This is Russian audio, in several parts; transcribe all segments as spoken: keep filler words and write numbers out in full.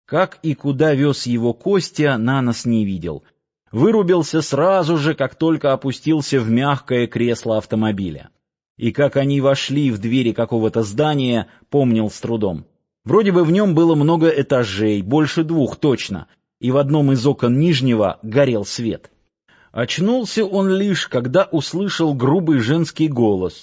Как и куда вез его Костя, Нанос не видел. Вырубился сразу же, как только опустился в мягкое кресло автомобиля. И как они вошли в двери какого-то здания, помнил с трудом. Вроде бы в нем было много этажей, больше двух точно, и в одном из окон нижнего горел свет. Очнулся он лишь, когда услышал грубый женский голос.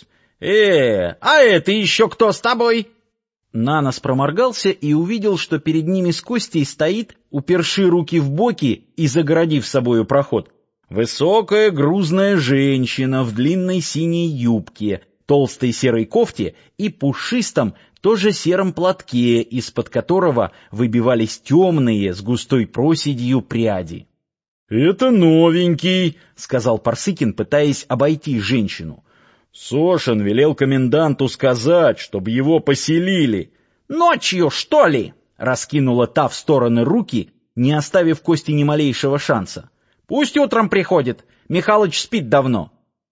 «Э, а это еще кто с тобой?» Нанос проморгался и увидел, что перед ними с Костей стоит, уперши руки в боки и загородив собою проход, высокая грузная женщина в длинной синей юбке, толстой серой кофте и пушистом, тоже сером платке, из-под которого выбивались темные с густой проседью пряди. «Это новенький», — сказал Парсыкин, пытаясь обойти женщину. «Сошин велел коменданту сказать, чтобы его поселили». «Ночью, что ли?» — раскинула та в стороны руки, не оставив Косте ни малейшего шанса. «Пусть утром приходит. Михалыч спит давно».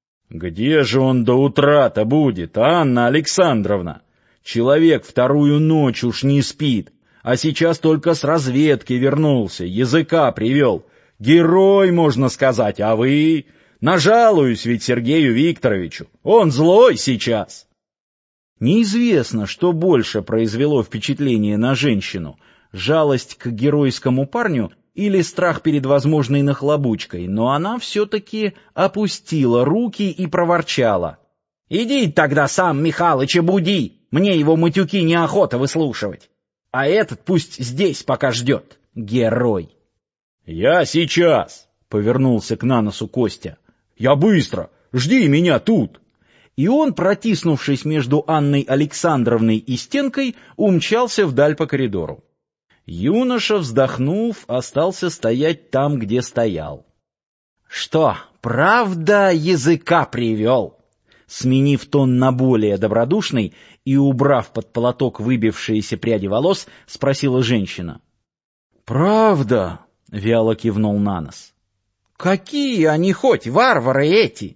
«Где же он до утра-то будет, Анна Александровна? Человек вторую ночь уж не спит, а сейчас только с разведки вернулся, языка привел. Герой, можно сказать, а вы...» Нажалуюсь ведь Сергею Викторовичу. Он злой сейчас. Неизвестно, что больше произвело впечатление на женщину. Жалость к геройскому парню или страх перед возможной нахлобучкой, но она все-таки опустила руки и проворчала. «Иди тогда сам Михалыча буди, мне его матюки неохота выслушивать. А этот пусть здесь пока ждет, герой». «Я сейчас», — повернулся к Наносу Костя. «Я быстро! Жди меня тут!» И он, протиснувшись между Анной Александровной и стенкой, умчался вдаль по коридору. Юноша, вздохнув, остался стоять там, где стоял. «Что, правда языка привел?» Сменив тон на более добродушный и убрав под платок выбившиеся пряди волос, спросила женщина. «Правда?» — вяло кивнул Нанос. «Какие они хоть, варвары эти?»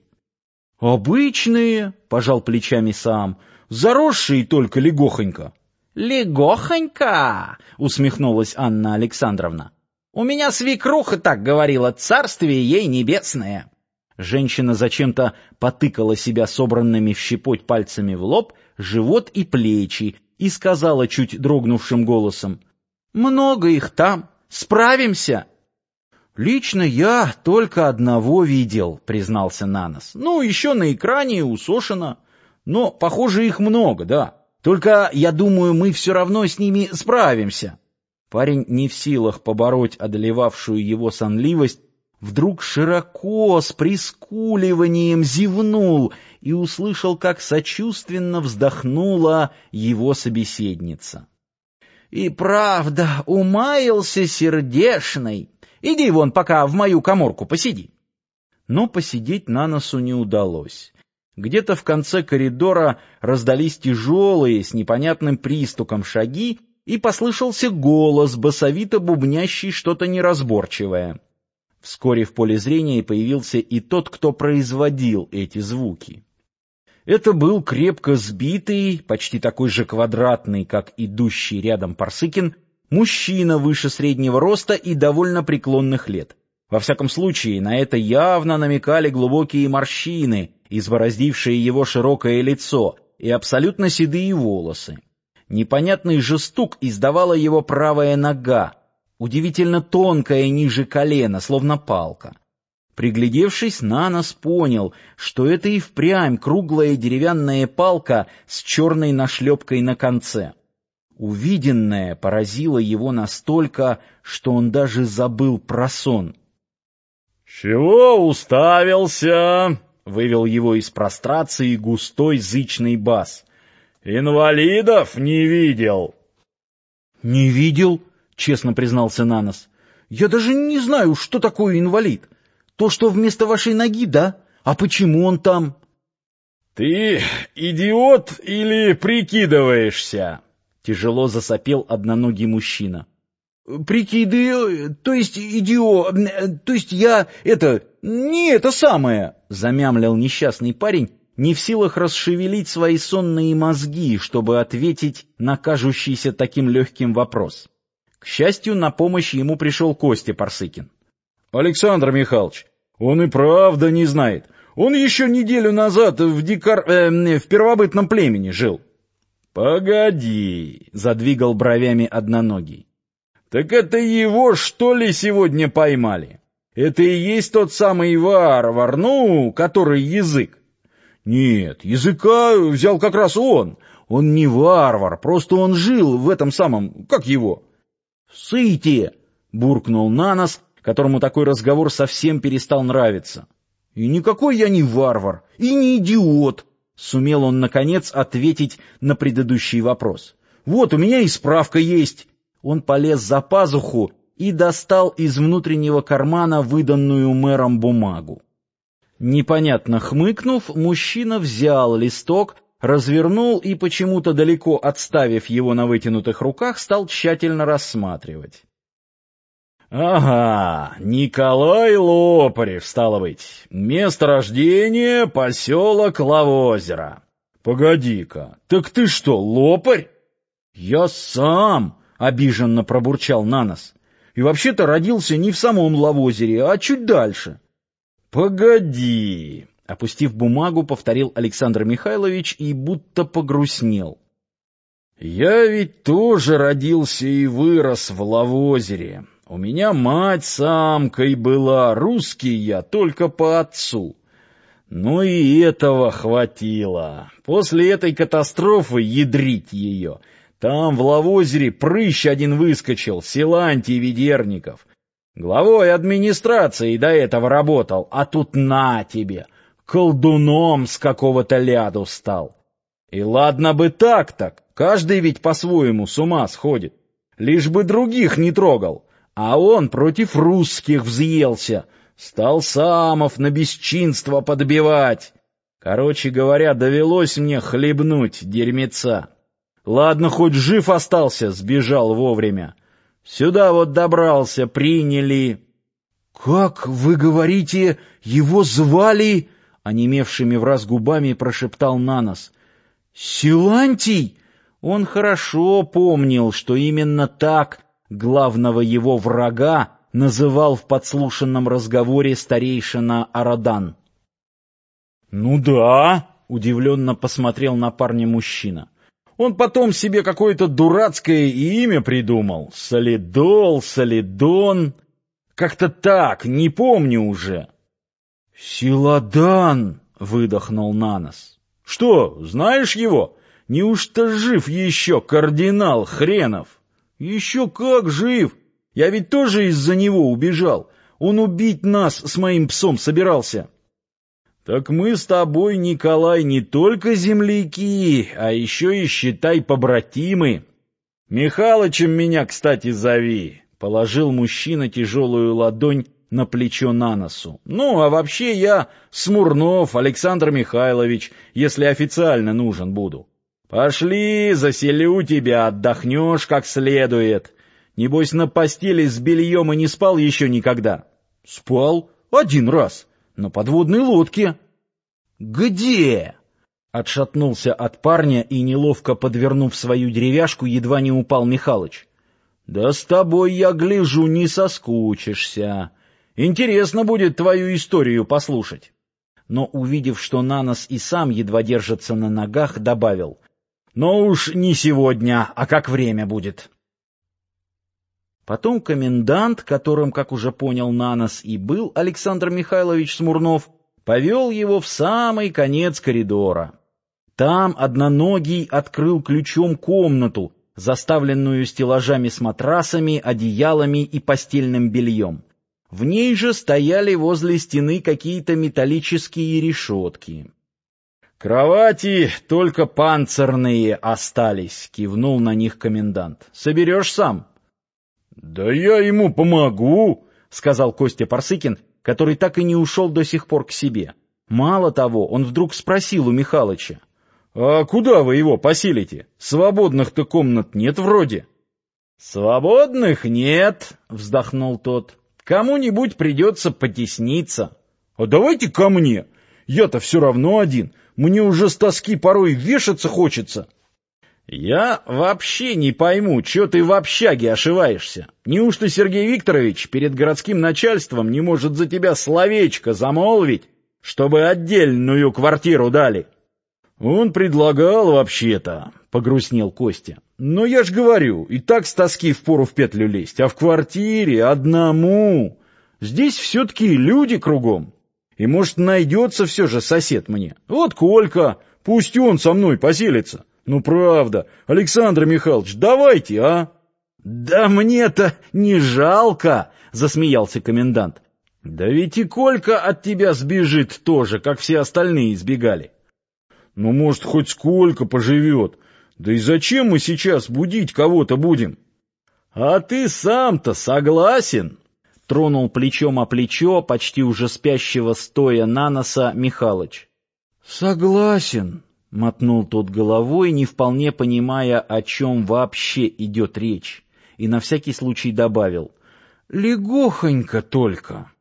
«Обычные», — пожал плечами сам, — «заросшие только легохонько». «Легохонько?» — усмехнулась Анна Александровна. «У меня свекруха так говорила, царствие ей небесное». Женщина зачем-то потыкала себя собранными в щепоть пальцами в лоб, живот и плечи и сказала чуть дрогнувшим голосом: «Много их там, справимся». «Лично я только одного видел», — признался Нанос. «Ну, еще на экране у Сошина. Но, похоже, их много, да. Только, я думаю, мы все равно с ними справимся». Парень, не в силах побороть одолевавшую его сонливость, вдруг широко, с прискуливанием зевнул и услышал, как сочувственно вздохнула его собеседница. «И правда, умаялся сердешный. Иди вон пока в мою каморку посиди». Но посидеть Наносу не удалось. Где-то в конце коридора раздались тяжелые, с непонятным пристуком шаги, и послышался голос, басовито бубнящий что-то неразборчивое. Вскоре в поле зрения появился и тот, кто производил эти звуки. Это был крепко сбитый, почти такой же квадратный, как идущий рядом Парсыкин, мужчина выше среднего роста и довольно преклонных лет. Во всяком случае, на это явно намекали глубокие морщины, избороздившие его широкое лицо, и абсолютно седые волосы. Непонятный же стук издавала его правая нога, удивительно тонкая ниже колена, словно палка. Приглядевшись, Нанос понял, что это и впрямь круглая деревянная палка с черной нашлепкой на конце. Увиденное поразило его настолько, что он даже забыл про сон. «Чего уставился?» — вывел его из прострации густой зычный бас. «Инвалидов не видел?» «Не видел?» — честно признался Нанос. «Я даже не знаю, что такое инвалид. То, что вместо вашей ноги, да? А почему он там?» «Ты идиот или прикидываешься?» Тяжело засопел одноногий мужчина. «Прикиды... то есть идио... то есть я... это... не это самое...» замямлил несчастный парень, не в силах расшевелить свои сонные мозги, чтобы ответить на кажущийся таким легким вопрос. К счастью, на помощь ему пришел Костя Парсыкин. — Александр Михайлович, он и правда не знает. Он еще неделю назад в, дикар... э, в первобытном племени жил. — Погоди, — задвигал бровями одноногий. — Так это его, что ли, сегодня поймали? Это и есть тот самый варвар, ну, который язык? — Нет, языка взял как раз он. Он не варвар, просто он жил в этом самом, как его? — Сыте! — буркнул Нанос, которому такой разговор совсем перестал нравиться. — И никакой я не варвар, и не идиот! — сумел он, наконец, ответить на предыдущий вопрос. — Вот, у меня и справка есть. Он полез за пазуху и достал из внутреннего кармана выданную мэром бумагу. Непонятно хмыкнув, мужчина взял листок, развернул и, почему-то далеко отставив его на вытянутых руках, стал тщательно рассматривать. — Ага, Николай Лопарев, стало быть. Место рождения — поселок Лавозеро. Погоди-ка, так ты что, лопарь? — Я сам, — обиженно пробурчал Нанос. — И вообще-то родился не в самом Лавозере, а чуть дальше. — Погоди, — опустив бумагу, повторил Александр Михайлович и будто погрустнел. — Я ведь тоже родился и вырос в Лавозере. У меня мать самкой была, русский я только по отцу. Ну и этого хватило. После этой катастрофы ядрить ее. Там в Лавозере прыщ один выскочил, Силантий Ведерников. Главой администрации до этого работал, а тут на тебе, колдуном с какого-то ляду стал. И ладно бы так-так, каждый ведь по-своему с ума сходит, лишь бы других не трогал. А он против русских взъелся, стал самов на бесчинство подбивать. Короче говоря, довелось мне хлебнуть дерьмеца. Ладно, хоть жив остался, сбежал вовремя. Сюда вот добрался, приняли. — Как, вы говорите, его звали? — онемевшими враз губами прошептал Нанос. — Силантий? Он хорошо помнил, что именно так главного его врага называл в подслушанном разговоре старейшина Арадан. — Ну да, — удивленно посмотрел на парня мужчина. Он потом себе какое-то дурацкое имя придумал. Солидол, Солидон. Как-то так, не помню уже. — Силадан, — выдохнул Нанос. — Что, знаешь его? Неужто жив еще кардинал хренов? — Еще как жив! Я ведь тоже из-за него убежал. Он убить нас с моим псом собирался. — Так мы с тобой, Николай, не только земляки, а еще и, считай, побратимы. Михалычем меня, кстати, зови. Положил мужчина тяжелую ладонь на плечо Наносу. Ну, а вообще я Смурнов Александр Михайлович, если официально нужен буду. Пошли, заселю тебя, отдохнешь как следует. Небось, на постели с бельем и не спал еще никогда? — Спал один раз, на подводной лодке. — Где? — отшатнулся от парня и, неловко подвернув свою деревяшку, едва не упал Михалыч. — Да с тобой, я гляжу, не соскучишься. Интересно будет твою историю послушать. Но, увидев, что Нанос и сам едва держится на ногах, добавил: — Но уж не сегодня, а как время будет. Потом комендант, которым, как уже понял Нанос, и был Александр Михайлович Смурнов, повел его в самый конец коридора. Там одноногий открыл ключом комнату, заставленную стеллажами с матрасами, одеялами и постельным бельем. В ней же стояли возле стены какие-то металлические решетки. — Кровати только панцирные остались, — кивнул на них комендант. — Соберешь сам? — Да я ему помогу, — сказал Костя Парсыкин, который так и не ушел до сих пор к себе. Мало того, он вдруг спросил у Михалыча: — А куда вы его поселите? Свободных-то комнат нет вроде. — Свободных нет, — вздохнул тот. — Кому-нибудь придется потесниться. — А давайте ко мне. Я-то все равно один. Мне уже с тоски порой вешаться хочется. Я вообще не пойму, чё ты в общаге ошиваешься. Неужто Сергей Викторович перед городским начальством не может за тебя словечко замолвить, чтобы отдельную квартиру дали? Он предлагал вообще-то, погрустнел Костя. Но я ж говорю, и так с тоски впору в петлю лезть, а в квартире одному. Здесь все-таки люди кругом. И может найдется все же сосед мне. Вот Колька, пусть он со мной поселится. Ну правда, Александр Михайлович, давайте, а? Да мне-то не жалко, засмеялся комендант. Да ведь и Колька от тебя сбежит тоже, как все остальные избегали. Ну, может, хоть сколько поживет. Да и зачем мы сейчас будить кого-то будем? А ты сам-то согласен? Тронул плечом о плечо почти уже спящего стоя на носа Михалыч. Согласен, мотнул тот головой, не вполне понимая, о чем вообще идет речь, и на всякий случай добавил. Легохонько только.